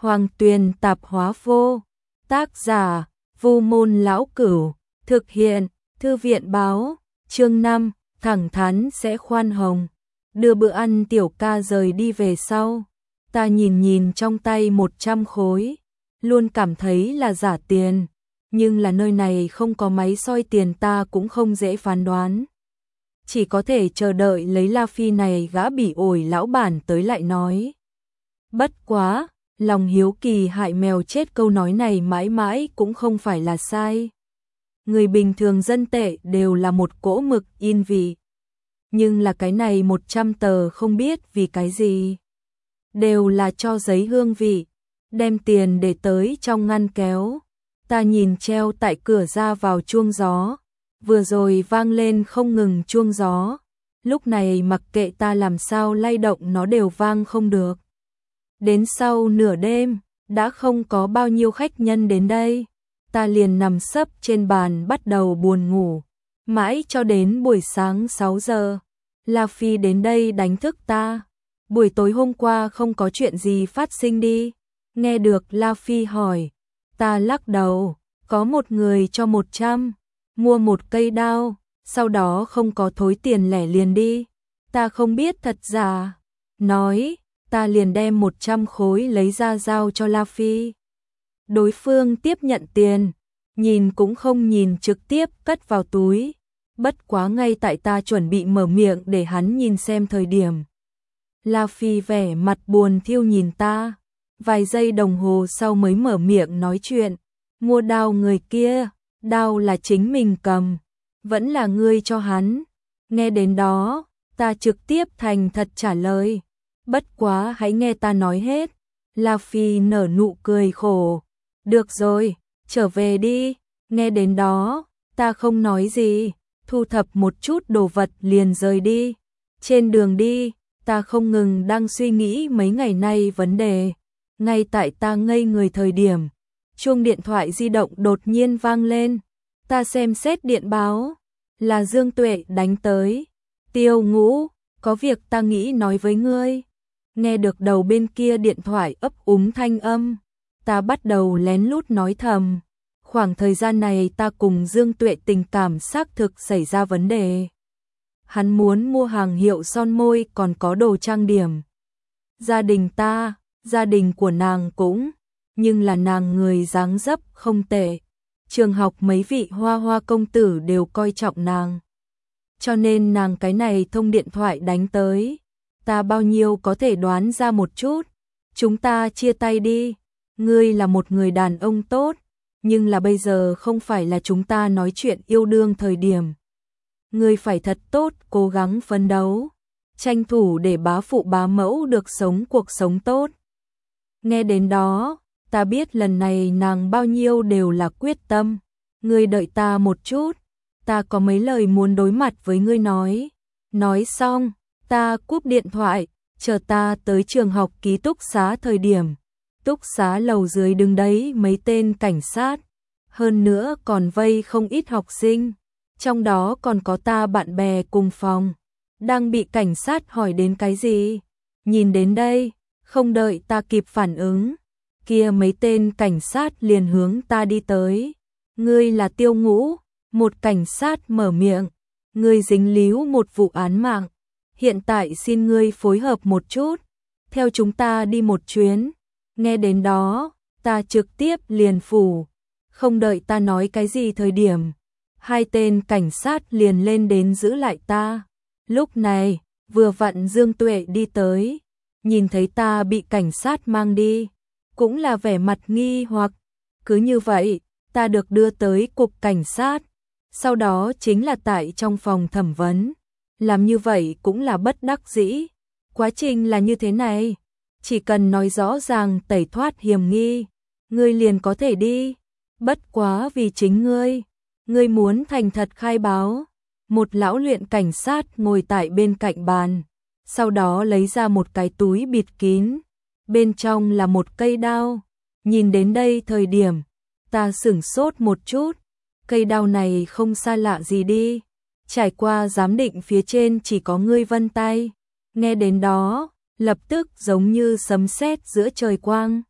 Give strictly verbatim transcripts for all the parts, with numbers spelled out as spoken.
Hoàng Tuyền tạp hóa vô. Tác giả, Vu Môn Lão Cửu. Thực hiện, Thư viện báo. Chương năm, thẳng thắn sẽ khoan hồng. Đưa bữa ăn tiểu ca rời đi về sau. Ta nhìn nhìn trong tay một trăm khối. Luôn cảm thấy là giả tiền. Nhưng là nơi này không có máy soi tiền, ta cũng không dễ phán đoán. Chỉ có thể chờ đợi lấy La Phi này gã bỉ ổi lão bản tới lại nói. Bất quá, lòng hiếu kỳ hại mèo chết, câu nói này mãi mãi cũng không phải là sai. Người bình thường dân tệ đều là một cỗ mực yên vị. Nhưng là cái này một trăm tờ không biết vì cái gì. Đều là cho giấy hương vị. Đem tiền để tới trong ngăn kéo. Ta nhìn treo tại cửa ra vào chuông gió. Vừa rồi vang lên không ngừng chuông gió. Lúc này mặc kệ ta làm sao lay động nó đều vang không được. Đến sau nửa đêm, đã không có bao nhiêu khách nhân đến đây. Ta liền nằm sấp trên bàn bắt đầu buồn ngủ. Mãi cho đến buổi sáng sáu giờ. La Phi đến đây đánh thức ta. Buổi tối hôm qua không có chuyện gì phát sinh đi. Nghe được La Phi hỏi. Ta lắc đầu. Có một người cho một trăm. Mua một cây đao. Sau đó không có thối tiền lẻ liền đi. Ta không biết thật giả. Nói. Ta liền đem một trăm khối lấy ra giao cho La Phi. Đối phương tiếp nhận tiền. Nhìn cũng không nhìn, trực tiếp cất vào túi. Bất quá ngay tại ta chuẩn bị mở miệng để hắn nhìn xem thời điểm. La Phi vẻ mặt buồn thiêu nhìn ta. Vài giây đồng hồ sau mới mở miệng nói chuyện. Mua đao người kia. Đao là chính mình cầm. Vẫn là ngươi cho hắn. Nghe đến đó. Ta trực tiếp thành thật trả lời. Bất quá hãy nghe ta nói hết. La Phi nở nụ cười khổ. Được rồi, trở về đi. Nghe đến đó, ta không nói gì. Thu thập một chút đồ vật liền rời đi. Trên đường đi, ta không ngừng đang suy nghĩ mấy ngày nay vấn đề. Ngay tại ta ngây người thời điểm, chuông điện thoại di động đột nhiên vang lên. Ta xem xét điện báo, là Dương Tuệ đánh tới. Tiêu Ngũ, có việc ta nghĩ nói với ngươi. Nghe được đầu bên kia điện thoại ấp úng thanh âm, ta bắt đầu lén lút nói thầm. Khoảng thời gian này ta cùng Dương Tuệ tình cảm xác thực xảy ra vấn đề. Hắn muốn mua hàng hiệu son môi còn có đồ trang điểm. Gia đình ta, gia đình của nàng cũng, nhưng là nàng người dáng dấp không tệ. Trường học mấy vị hoa hoa công tử đều coi trọng nàng. Cho nên nàng cái này thông điện thoại đánh tới. Ta bao nhiêu có thể đoán ra một chút. Chúng ta chia tay đi. Ngươi là một người đàn ông tốt. Nhưng là bây giờ không phải là chúng ta nói chuyện yêu đương thời điểm. Ngươi phải thật tốt, cố gắng phấn đấu. Tranh thủ để bá phụ bá mẫu được sống cuộc sống tốt. Nghe đến đó, ta biết lần này nàng bao nhiêu đều là quyết tâm. Ngươi đợi ta một chút. Ta có mấy lời muốn đối mặt với ngươi nói. Nói xong. Ta cúp điện thoại, chờ ta tới trường học ký túc xá thời điểm. Túc xá lầu dưới đứng đấy mấy tên cảnh sát. Hơn nữa còn vây không ít học sinh. Trong đó còn có ta bạn bè cùng phòng. Đang bị cảnh sát hỏi đến cái gì. Nhìn đến đây, không đợi ta kịp phản ứng. Kia mấy tên cảnh sát liền hướng ta đi tới. Ngươi là Tiêu Ngũ, một cảnh sát mở miệng. Ngươi dính líu một vụ án mạng. Hiện tại xin ngươi phối hợp một chút, theo chúng ta đi một chuyến. Nghe đến đó, ta trực tiếp liền phủ, không đợi ta nói cái gì thời điểm. Hai tên cảnh sát liền lên đến giữ lại ta. Lúc này, vừa vặn Dương Tuệ đi tới, nhìn thấy ta bị cảnh sát mang đi, cũng là vẻ mặt nghi hoặc. Cứ như vậy, ta được đưa tới cục cảnh sát, sau đó chính là tại trong phòng thẩm vấn. Làm như vậy cũng là bất đắc dĩ. Quá trình là như thế này. Chỉ cần nói rõ ràng tẩy thoát hiểm nghi, ngươi liền có thể đi. Bất quá vì chính ngươi. Ngươi muốn thành thật khai báo. Một lão luyện cảnh sát ngồi tại bên cạnh bàn. Sau đó lấy ra một cái túi bịt kín. Bên trong là một cây đao. Nhìn đến đây thời điểm, ta sửng sốt một chút. Cây đao này không xa lạ gì đi. Trải qua giám định phía trên chỉ có ngươi vân tay. Nghe đến đó, lập tức giống như sấm sét giữa trời quang.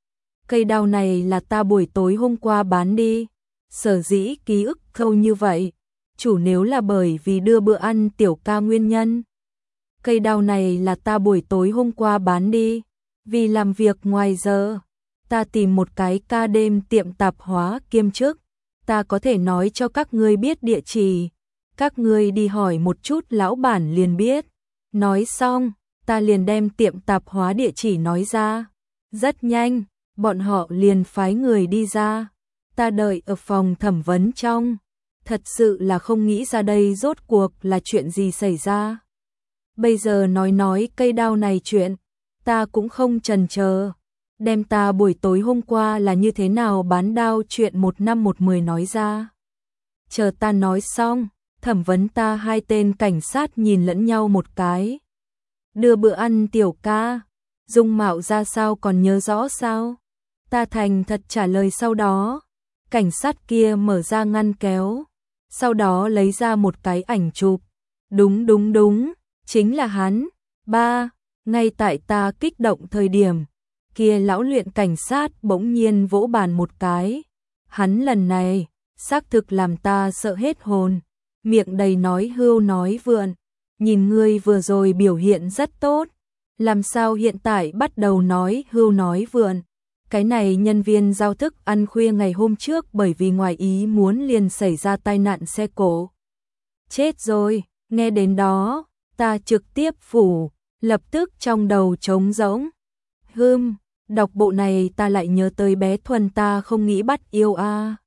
cây đao này là ta buổi tối hôm qua bán đi. Sở dĩ ký ức khâu như vậy, chủ nếu là bởi vì đưa bữa ăn tiểu ca nguyên nhân. Cây đao này là ta buổi tối hôm qua bán đi, vì làm việc ngoài giờ. Ta tìm một cái ca đêm tiệm tạp hóa kiêm chức, ta có thể nói cho các ngươi biết địa chỉ, các ngươi đi hỏi một chút lão bản liền biết. Nói xong, ta liền đem tiệm tạp hóa địa chỉ nói ra. Rất nhanh, bọn họ liền phái người đi ra. Ta đợi ở phòng thẩm vấn trong, thật sự là không nghĩ ra đây rốt cuộc là chuyện gì xảy ra. Bây giờ nói nói cây đao này chuyện, ta cũng không chần chờ, đem ta buổi tối hôm qua là như thế nào bán đao chuyện một năm một mười nói ra. Chờ ta nói xong, thẩm vấn ta hai tên cảnh sát nhìn lẫn nhau một cái. Đưa bữa ăn tiểu ca, dung mạo ra sao còn nhớ rõ sao? Ta thành thật trả lời sau đó. Cảnh sát kia mở ra ngăn kéo, sau đó lấy ra một cái ảnh chụp. Đúng đúng đúng, chính là hắn. Ba, ngay tại ta kích động thời điểm, kia lão luyện cảnh sát bỗng nhiên vỗ bàn một cái. Hắn lần này, xác thực làm ta sợ hết hồn, miệng đầy nói hưu nói vượn. Nhìn ngươi vừa rồi biểu hiện rất tốt, làm sao hiện tại bắt đầu nói hưu nói vượn? Cái này nhân viên giao thức ăn khuya ngày hôm trước bởi vì ngoài ý muốn liền xảy ra tai nạn xe cộ. Chết rồi, nghe đến đó, ta trực tiếp phủ, lập tức trong đầu trống rỗng. Hừm, đọc bộ này ta lại nhớ tới bé Thuần ta không nghĩ bắt yêu a.